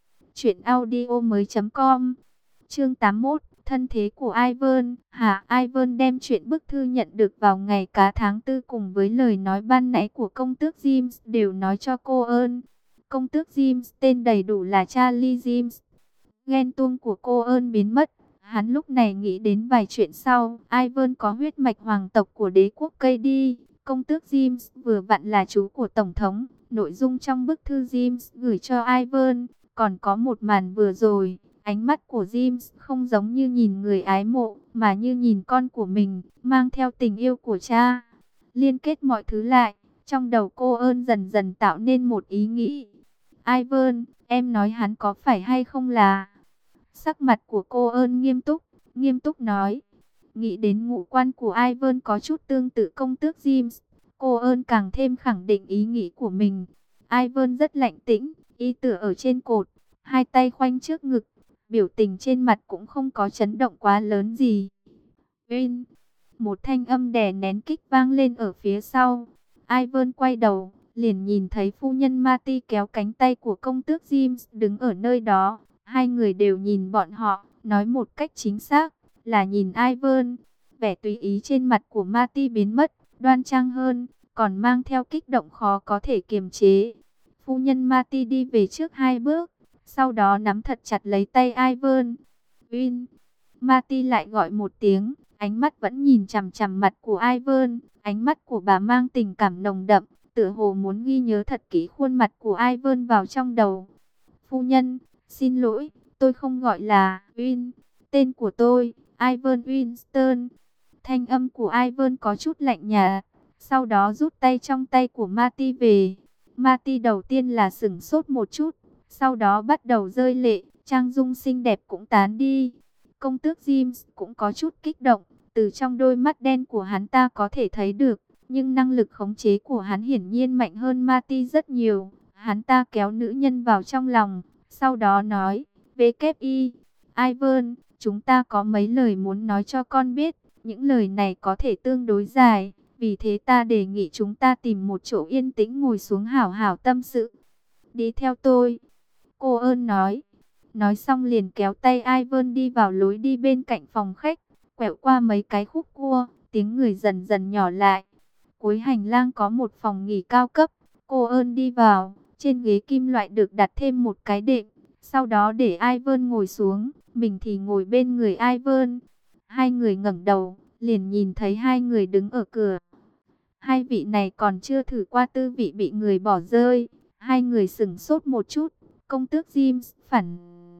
truyệnaudiomoi.com. Chương 81, thân thế của Ivan. Ivan đem chuyện bức thư nhận được vào ngày cá tháng 4 cùng với lời nói ban nãy của công tước James đều nói cho cô ơn. Công tước James tên đầy đủ là Charlie James. Ghen tuông của cô ơn biến mất. Hắn lúc này nghĩ đến vài chuyện sau. Ivan có huyết mạch hoàng tộc của đế quốc cây đi. Công tước James vừa vặn là chú của Tổng thống. Nội dung trong bức thư James gửi cho Ivan. Còn có một màn vừa rồi. Ánh mắt của James không giống như nhìn người ái mộ, mà như nhìn con của mình, mang theo tình yêu của cha. Liên kết mọi thứ lại, trong đầu cô ơn dần dần tạo nên một ý nghĩ. Ivan, em nói hắn có phải hay không là... Sắc mặt của cô ơn nghiêm túc nói. Nghĩ đến ngũ quan của Ivan có chút tương tự công tước James, cô ơn càng thêm khẳng định ý nghĩ của mình. Ivan rất lạnh tĩnh, y tựa ở trên cột, hai tay khoanh trước ngực, biểu tình trên mặt cũng không có chấn động quá lớn gì. Vin, một thanh âm đè nén kích vang lên ở phía sau. Ivan quay đầu, liền nhìn thấy phu nhân Marty kéo cánh tay của công tước James đứng ở nơi đó. Hai người đều nhìn bọn họ, nói một cách chính xác là nhìn Ivan. Vẻ tùy ý trên mặt của Marty biến mất, đoan trang hơn, còn mang theo kích động khó có thể kiềm chế. Phu nhân Marty đi về trước hai bước, sau đó nắm thật chặt lấy tay Ivan. Vin, Marty lại gọi một tiếng, ánh mắt vẫn nhìn chằm chằm mặt của Ivan. Ánh mắt của bà mang tình cảm nồng đậm, tựa hồ muốn ghi nhớ thật kỹ khuôn mặt của Ivan vào trong đầu. Phu nhân, xin lỗi, tôi không gọi là Vin, tên của tôi, Ivan Winston. Thanh âm của Ivan có chút lạnh nhạt, sau đó rút tay trong tay của Marty về. Marty đầu tiên là sửng sốt một chút, sau đó bắt đầu rơi lệ, trang dung xinh đẹp cũng tán đi. Công tước James cũng có chút kích động, từ trong đôi mắt đen của hắn ta có thể thấy được, nhưng năng lực khống chế của hắn hiển nhiên mạnh hơn Marty rất nhiều. Hắn ta kéo nữ nhân vào trong lòng, sau đó nói, VKI, Ivan, chúng ta có mấy lời muốn nói cho con biết, những lời này có thể tương đối dài, vì thế ta đề nghị chúng ta tìm một chỗ yên tĩnh ngồi xuống hảo hảo tâm sự. Đi theo tôi, cô ơn nói. Nói xong liền kéo tay Ivan đi vào lối đi bên cạnh phòng khách, quẹo qua mấy cái khúc cua, tiếng người dần dần nhỏ lại. Cuối hành lang có một phòng nghỉ cao cấp, cô ơn đi vào, trên ghế kim loại được đặt thêm một cái đệm, sau đó để Ivan ngồi xuống, mình thì ngồi bên người Ivan. Hai người ngẩng đầu, liền nhìn thấy hai người đứng ở cửa. Hai vị này còn chưa thử qua tư vị bị người bỏ rơi, hai người sửng sốt một chút. Công tước James phản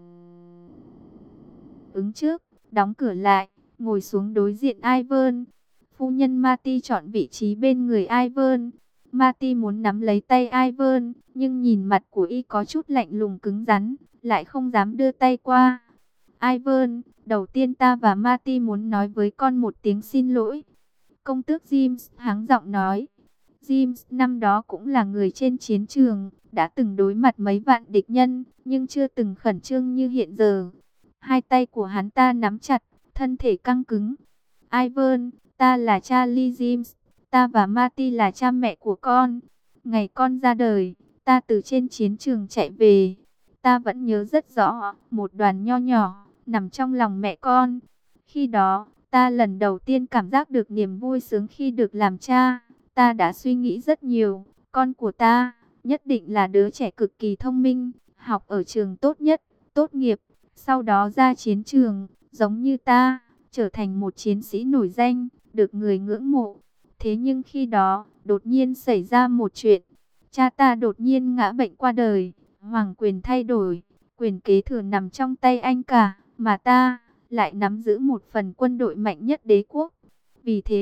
ứng trước, đóng cửa lại, ngồi xuống đối diện Ivan. Phu nhân Marty chọn vị trí bên người Ivan. Marty muốn nắm lấy tay Ivan, nhưng nhìn mặt của y có chút lạnh lùng cứng rắn, lại không dám đưa tay qua. Ivan, đầu tiên ta và Marty muốn nói với con một tiếng xin lỗi. Công tước James hắng giọng nói. James năm đó cũng là người trên chiến trường, đã từng đối mặt mấy vạn địch nhân, nhưng chưa từng khẩn trương như hiện giờ. Hai tay của hắn ta nắm chặt, thân thể căng cứng. Ivan, ta là Charlie James, ta và Marty là cha mẹ của con. Ngày con ra đời, ta từ trên chiến trường chạy về. Ta vẫn nhớ rất rõ, một đoàn nho nhỏ, nằm trong lòng mẹ con. Khi đó, ta lần đầu tiên cảm giác được niềm vui sướng khi được làm cha. Ta đã suy nghĩ rất nhiều, con của ta nhất định là đứa trẻ cực kỳ thông minh, học ở trường tốt nhất, tốt nghiệp, sau đó ra chiến trường, giống như ta, trở thành một chiến sĩ nổi danh, được người ngưỡng mộ. Thế nhưng khi đó, đột nhiên xảy ra một chuyện, cha ta đột nhiên ngã bệnh qua đời, hoàng quyền thay đổi, quyền kế thừa nằm trong tay anh cả, mà ta lại nắm giữ một phần quân đội mạnh nhất đế quốc. Vì thế,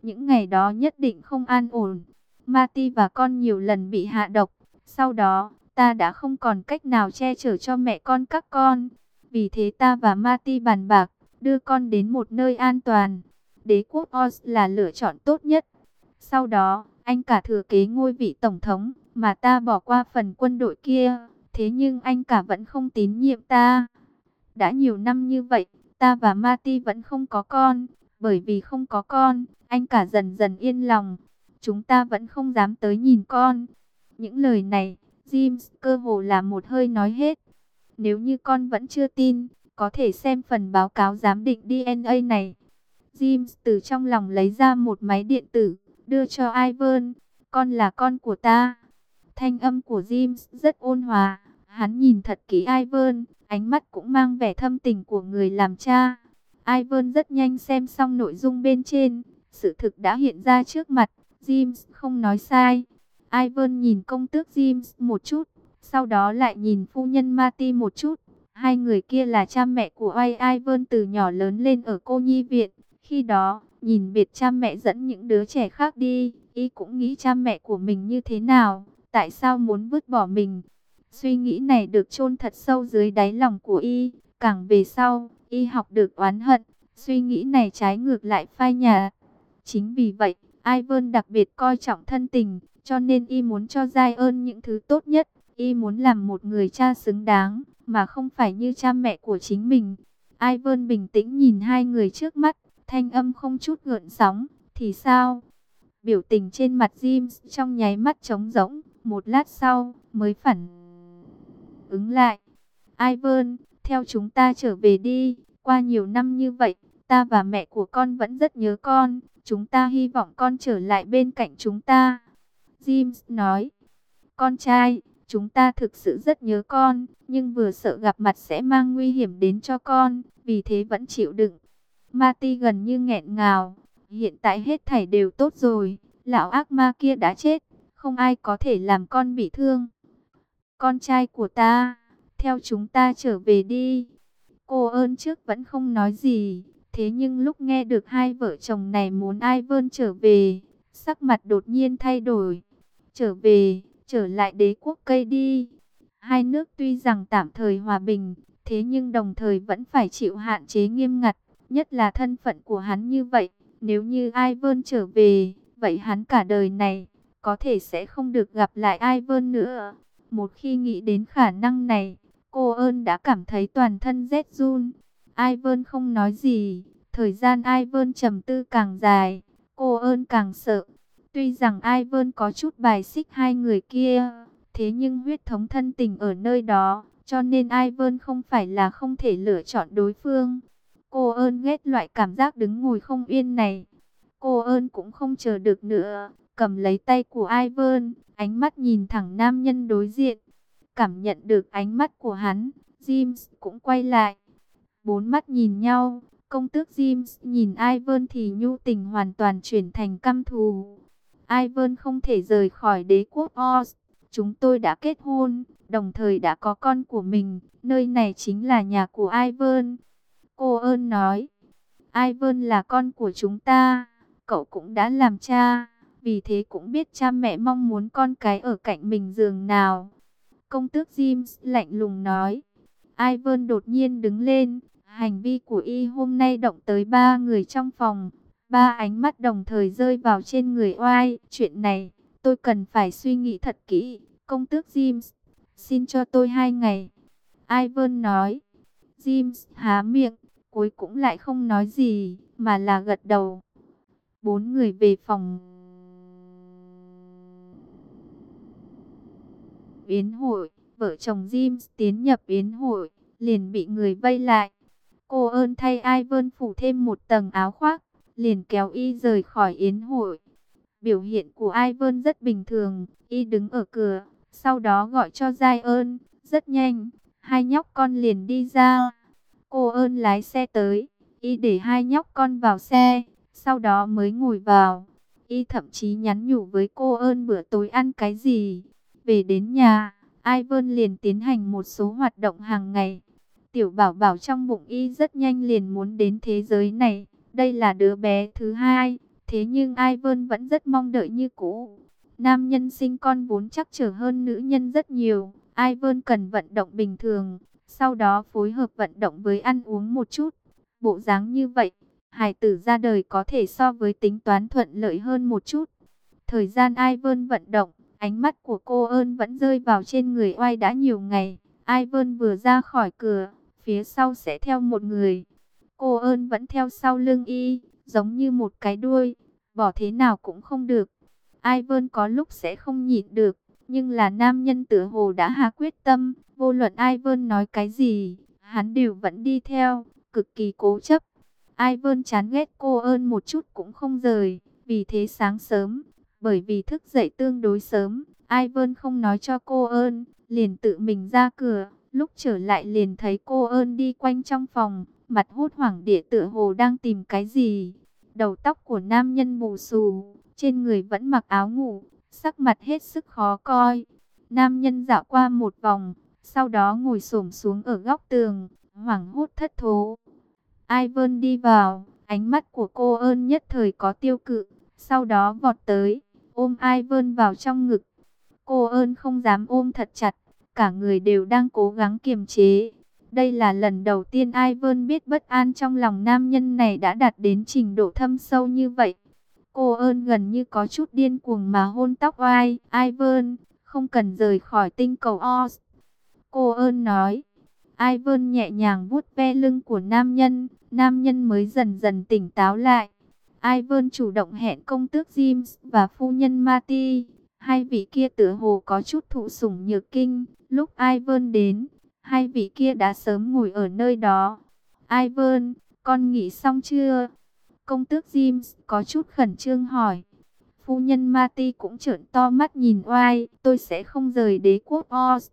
những ngày đó nhất định không an ổn. Marty và con nhiều lần bị hạ độc. Sau đó, ta đã không còn cách nào che chở cho mẹ con các con. Vì thế ta và Marty bàn bạc, đưa con đến một nơi an toàn. Đế quốc Oz là lựa chọn tốt nhất. Sau đó, anh cả thừa kế ngôi vị tổng thống, mà ta bỏ qua phần quân đội kia. Thế nhưng anh cả vẫn không tín nhiệm ta. Đã nhiều năm như vậy, ta và Marty vẫn không có con. Bởi vì không có con, anh cả dần dần yên lòng. Chúng ta vẫn không dám tới nhìn con. Những lời này, James cơ hồ là một hơi nói hết. Nếu như con vẫn chưa tin, có thể xem phần báo cáo giám định DNA này. James từ trong lòng lấy ra một máy điện tử, đưa cho Ivan. Con là con của ta. Thanh âm của James rất ôn hòa. Hắn nhìn thật kỹ Ivan, ánh mắt cũng mang vẻ thâm tình của người làm cha. Ivan rất nhanh xem xong nội dung bên trên. Sự thực đã hiện ra trước mặt. James không nói sai. Ivan nhìn công tước James một chút, sau đó lại nhìn phu nhân Marty một chút. Hai người kia là cha mẹ của Ivan từ nhỏ lớn lên ở cô nhi viện. Khi đó, nhìn biệt cha mẹ dẫn những đứa trẻ khác đi, y cũng nghĩ cha mẹ của mình như thế nào, tại sao muốn vứt bỏ mình. Suy nghĩ này được chôn thật sâu dưới đáy lòng của y. Càng về sau, y học được oán hận, suy nghĩ này trái ngược lại phai nhạt. Chính vì vậy, Ivan đặc biệt coi trọng thân tình, cho nên y muốn cho Zion những thứ tốt nhất. Y muốn làm một người cha xứng đáng, mà không phải như cha mẹ của chính mình. Ivan bình tĩnh nhìn hai người trước mắt, thanh âm không chút gợn sóng. Thì sao? Biểu tình trên mặt James trong nháy mắt trống rỗng, một lát sau mới phản ứng lại. Ivan, theo chúng ta trở về đi. Qua nhiều năm như vậy, ta và mẹ của con vẫn rất nhớ con. Chúng ta hy vọng con trở lại bên cạnh chúng ta. James nói, con trai, chúng ta thực sự rất nhớ con, nhưng vừa sợ gặp mặt sẽ mang nguy hiểm đến cho con, vì thế vẫn chịu đựng. Marty gần như nghẹn ngào, hiện tại hết thảy đều tốt rồi, lão ác ma kia đã chết, không ai có thể làm con bị thương. Con trai của ta, theo chúng ta trở về đi. Cô ơn trước vẫn không nói gì, thế nhưng lúc nghe được hai vợ chồng này muốn Ivan trở về, sắc mặt đột nhiên thay đổi. Trở về, trở lại đế quốc cây đi. Hai nước tuy rằng tạm thời hòa bình, thế nhưng đồng thời vẫn phải chịu hạn chế nghiêm ngặt, nhất là thân phận của hắn như vậy. Nếu như Ivan trở về, vậy hắn cả đời này có thể sẽ không được gặp lại Ivan nữa. Một khi nghĩ đến khả năng này, cô ơn đã cảm thấy toàn thân rét run. Ivan không nói gì, thời gian Ivan trầm tư càng dài, cô ơn càng sợ. Tuy rằng Ivan có chút bài xích hai người kia, thế nhưng huyết thống thân tình ở nơi đó, cho nên Ivan không phải là không thể lựa chọn đối phương. Cô ơn ghét loại cảm giác đứng ngồi không yên này. Cô ơn cũng không chờ được nữa, cầm lấy tay của Ivan, ánh mắt nhìn thẳng nam nhân đối diện. Cảm nhận được ánh mắt của hắn, James cũng quay lại. Bốn mắt nhìn nhau, công tước James nhìn Ivan thì nhu tình hoàn toàn chuyển thành căm thù. Ivan không thể rời khỏi đế quốc Oz. Chúng tôi đã kết hôn, đồng thời đã có con của mình. Nơi này chính là nhà của Ivan. Cô ơn nói, Ivan là con của chúng ta. Cậu cũng đã làm cha, vì thế cũng biết cha mẹ mong muốn con cái ở cạnh mình giường nào. Công tước James lạnh lùng nói. Ivan đột nhiên đứng lên. Hành vi của y hôm nay động tới ba người trong phòng. Ba ánh mắt đồng thời rơi vào trên người oai. Chuyện này, tôi cần phải suy nghĩ thật kỹ. Công tước James, xin cho tôi 2 ngày. Ivan nói. James há miệng, cuối cũng lại không nói gì, mà là gật đầu. Bốn người về phòng yến hội. Vợ chồng James tiến nhập yến hội, liền bị người vây lại. Cô ơn thay Ivan phủ thêm một tầng áo khoác, liền kéo y rời khỏi yến hội. Biểu hiện của Ivan rất bình thường, y đứng ở cửa, sau đó gọi cho Zion. Rất nhanh, hai nhóc con liền đi ra. Cô ơn lái xe tới, y để hai nhóc con vào xe, sau đó mới ngồi vào. Y thậm chí nhắn nhủ với cô ơn bữa tối ăn cái gì. Về đến nhà, Ivan liền tiến hành một số hoạt động hàng ngày. Tiểu bảo bảo trong bụng y rất nhanh liền muốn đến thế giới này. Đây là đứa bé thứ hai, Thế nhưng Ivan vẫn rất mong đợi như cũ. Nam nhân sinh con vốn chắc trở hơn nữ nhân rất nhiều. Ivan cần vận động bình thường, sau đó phối hợp vận động với ăn uống một chút. Bộ dáng như vậy, hài tử ra đời có thể so với tính toán thuận lợi hơn một chút. Thời gian Ivan vận động, ánh mắt của cô ơn vẫn rơi vào trên người oai đã nhiều ngày. Ivan vừa ra khỏi cửa, phía sau sẽ theo một người. Cô ơn vẫn theo sau lưng y, giống như một cái đuôi, bỏ thế nào cũng không được. Ivan có lúc sẽ không nhịn được, nhưng là nam nhân tựa hồ đã hạ quyết tâm, vô luận Ivan nói cái gì, hắn đều vẫn đi theo, cực kỳ cố chấp. Ivan chán ghét cô ơn một chút cũng không rời, vì thế sáng sớm, bởi vì thức dậy tương đối sớm, Ivan không nói cho cô ơn, liền tự mình ra cửa, lúc trở lại liền thấy cô ơn đi quanh trong phòng, mặt hốt hoảng địa tựa hồ đang tìm cái gì. Đầu tóc của nam nhân bù xù, trên người vẫn mặc áo ngủ, sắc mặt hết sức khó coi. Nam nhân dạo qua một vòng, sau đó ngồi xổm xuống ở góc tường, hoảng hốt thất thố. Ivan đi vào, ánh mắt của cô ơn nhất thời có tiêu cự, sau đó vọt tới, ôm Ivan vào trong ngực. Cô ơn không dám ôm thật chặt, cả người đều đang cố gắng kiềm chế. Đây là lần đầu tiên Ivan biết bất an trong lòng nam nhân này đã đạt đến trình độ thâm sâu như vậy. Cô ơn gần như có chút điên cuồng mà hôn tóc oai. Ivan, không cần rời khỏi tinh cầu Oz. Cô ơn nói. Ivan nhẹ nhàng vuốt ve lưng của nam nhân mới dần dần tỉnh táo lại. Ivan chủ động hẹn công tước James và phu nhân Marty. Hai vị kia tựa hồ có chút thụ sủng nhược kinh. Lúc Ivan đến, hai vị kia đã sớm ngồi ở nơi đó. Ivan, con nghỉ xong chưa? Công tước James có chút khẩn trương hỏi. Phu nhân Marty cũng trợn to mắt nhìn oai. Tôi sẽ không rời đế quốc Oz.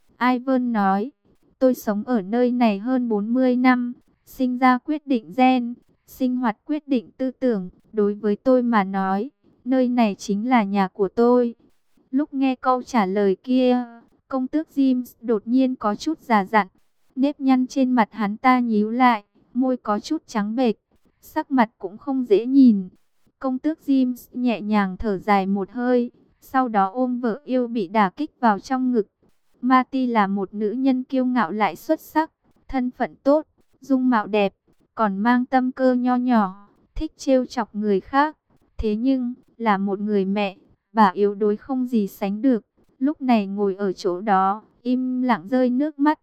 Ivan nói. Tôi sống ở nơi này hơn 40 năm. Sinh ra quyết định gen. Sinh hoạt quyết định tư tưởng. Đối với tôi mà nói, nơi này chính là nhà của tôi. Lúc nghe câu trả lời kia, công tước James đột nhiên có chút già dặn. Nếp nhăn trên mặt hắn ta nhíu lại, môi có chút trắng bệch, sắc mặt cũng không dễ nhìn. Công tước James nhẹ nhàng thở dài một hơi, sau đó ôm vợ yêu bị đả kích vào trong ngực. Marty là một nữ nhân kiêu ngạo lại xuất sắc, thân phận tốt, dung mạo đẹp, còn mang tâm cơ nho nhỏ, thích trêu chọc người khác. Thế nhưng, là một người mẹ, bà yếu đuối không gì sánh được. Lúc này ngồi ở chỗ đó, im lặng rơi nước mắt.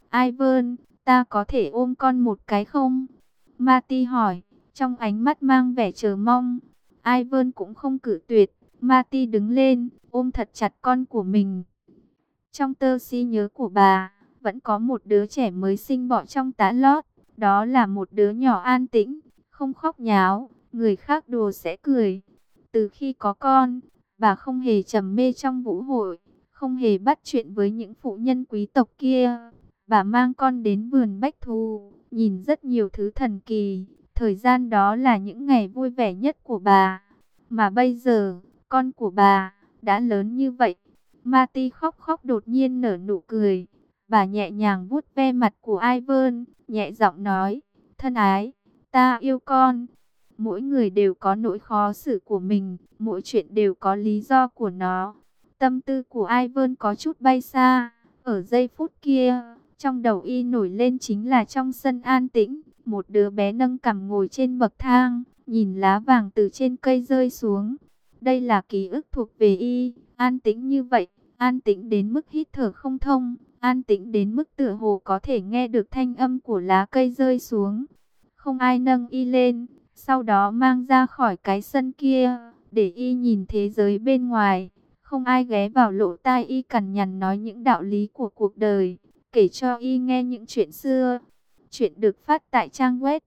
Ivan, ta có thể ôm con một cái không? Marty hỏi, trong ánh mắt mang vẻ chờ mong. Ivan cũng không cự tuyệt. Marty đứng lên, ôm thật chặt con của mình. Trong tơ si nhớ của bà, vẫn có một đứa trẻ mới sinh bọ trong tã lót. Đó là một đứa nhỏ an tĩnh, không khóc nháo, người khác đùa sẽ cười. Từ khi có con, bà không hề trầm mê trong vũ hội, không hề bắt chuyện với những phụ nhân quý tộc kia. Bà mang con đến vườn bách thú, nhìn rất nhiều thứ thần kỳ. Thời gian đó là những ngày vui vẻ nhất của bà. Mà bây giờ, con của bà đã lớn như vậy. Marty khóc khóc đột nhiên nở nụ cười. Bà nhẹ nhàng vuốt ve mặt của Ivan, nhẹ giọng nói, thân ái, ta yêu con. Mỗi người đều có nỗi khó xử của mình, mỗi chuyện đều có lý do của nó. Tâm tư của Ivan có chút bay xa. Ở giây phút kia, trong đầu y nổi lên chính là trong sân an tĩnh, một đứa bé nâng cằm ngồi trên bậc thang, nhìn lá vàng từ trên cây rơi xuống. Đây là ký ức thuộc về y, an tĩnh như vậy, an tĩnh đến mức hít thở không thông, an tĩnh đến mức tựa hồ có thể nghe được thanh âm của lá cây rơi xuống. Không ai nâng y lên, sau đó mang ra khỏi cái sân kia, để y nhìn thế giới bên ngoài. Không ai ghé vào lỗ tai y cằn nhằn nói những đạo lý của cuộc đời, kể cho y nghe những chuyện xưa. Chuyện được phát tại trang web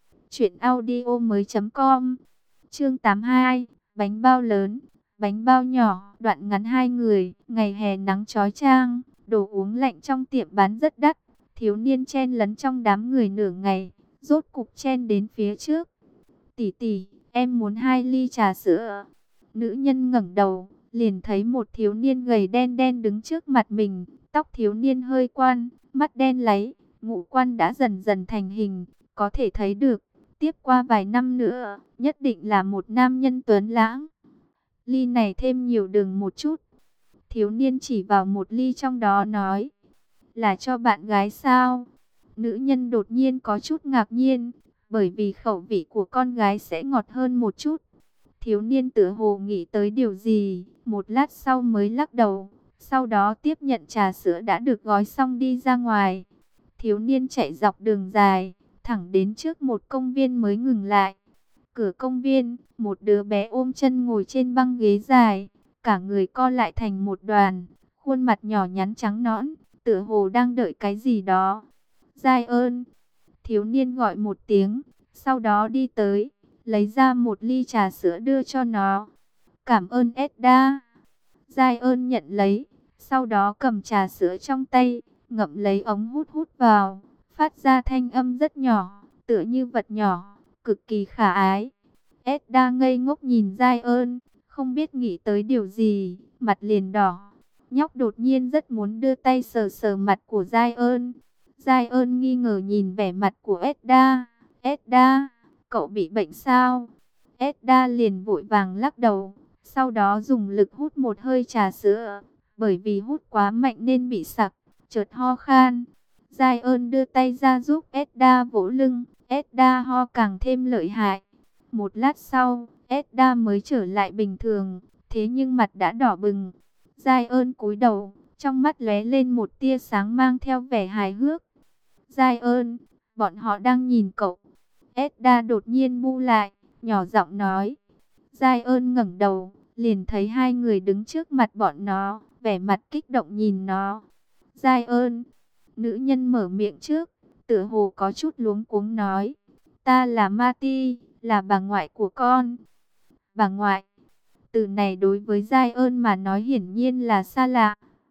truyệnaudiomoi.com. Chương 82, bánh bao lớn, bánh bao nhỏ, đoạn ngắn hai người, ngày hè nắng chói chang, đồ uống lạnh trong tiệm bán rất đắt, thiếu niên chen lấn trong đám người nửa ngày, rốt cục chen đến phía trước. Tỷ tỷ, em muốn 2 ly trà sữa. Nữ nhân ngẩng đầu, liền thấy một thiếu niên gầy đen đen đứng trước mặt mình, tóc thiếu niên hơi quan, mắt đen láy, ngũ quan đã dần dần thành hình, có thể thấy được, tiếp qua vài năm nữa, nhất định là một nam nhân tuấn lãng. Ly này thêm nhiều đường một chút. Thiếu niên chỉ vào một ly trong đó nói, là cho bạn gái sao? Nữ nhân đột nhiên có chút ngạc nhiên, bởi vì khẩu vị của con gái sẽ ngọt hơn một chút. Thiếu niên tựa hồ nghĩ tới điều gì, một lát sau mới lắc đầu, sau đó tiếp nhận trà sữa đã được gói xong đi ra ngoài. Thiếu niên chạy dọc đường dài, thẳng đến trước một công viên mới ngừng lại. Cửa công viên, một đứa bé ôm chân ngồi trên băng ghế dài, cả người co lại thành một đoàn, khuôn mặt nhỏ nhắn trắng nõn, tựa hồ đang đợi cái gì đó. Giai ơn, thiếu niên gọi một tiếng, sau đó đi tới, lấy ra một ly trà sữa đưa cho nó. Cảm ơn Edda. Giai ơn nhận lấy, sau đó cầm trà sữa trong tay, ngậm lấy ống hút hút vào, phát ra thanh âm rất nhỏ, tựa như vật nhỏ, cực kỳ khả ái. Edda ngây ngốc nhìn Giai ơn, không biết nghĩ tới điều gì, mặt liền đỏ. Nhóc đột nhiên rất muốn đưa tay sờ sờ mặt của Giai ơn. Giai ơn nghi ngờ nhìn vẻ mặt của Edda. Edda, cậu bị bệnh sao? Edda liền vội vàng lắc đầu, sau đó dùng lực hút một hơi trà sữa. Bởi vì hút quá mạnh nên bị sặc, chợt ho khan. Giai ơn đưa tay ra giúp Edda vỗ lưng, Edda ho càng thêm lợi hại. Một lát sau, Edda mới trở lại bình thường, thế nhưng mặt đã đỏ bừng. Giai ơn cúi đầu, trong mắt lóe lên một tia sáng mang theo vẻ hài hước. Giai ơn, bọn họ đang nhìn cậu. Edda đột nhiên bu lại, nhỏ giọng nói. Giai ơn ngẩng đầu, liền thấy hai người đứng trước mặt bọn nó, vẻ mặt kích động nhìn nó. Giai ơn, nữ nhân mở miệng trước, tựa hồ có chút luống cuống nói. Ta là Mati, là bà ngoại của con. Bà ngoại, từ này đối với Giai ơn mà nói hiển nhiên là xa lạ.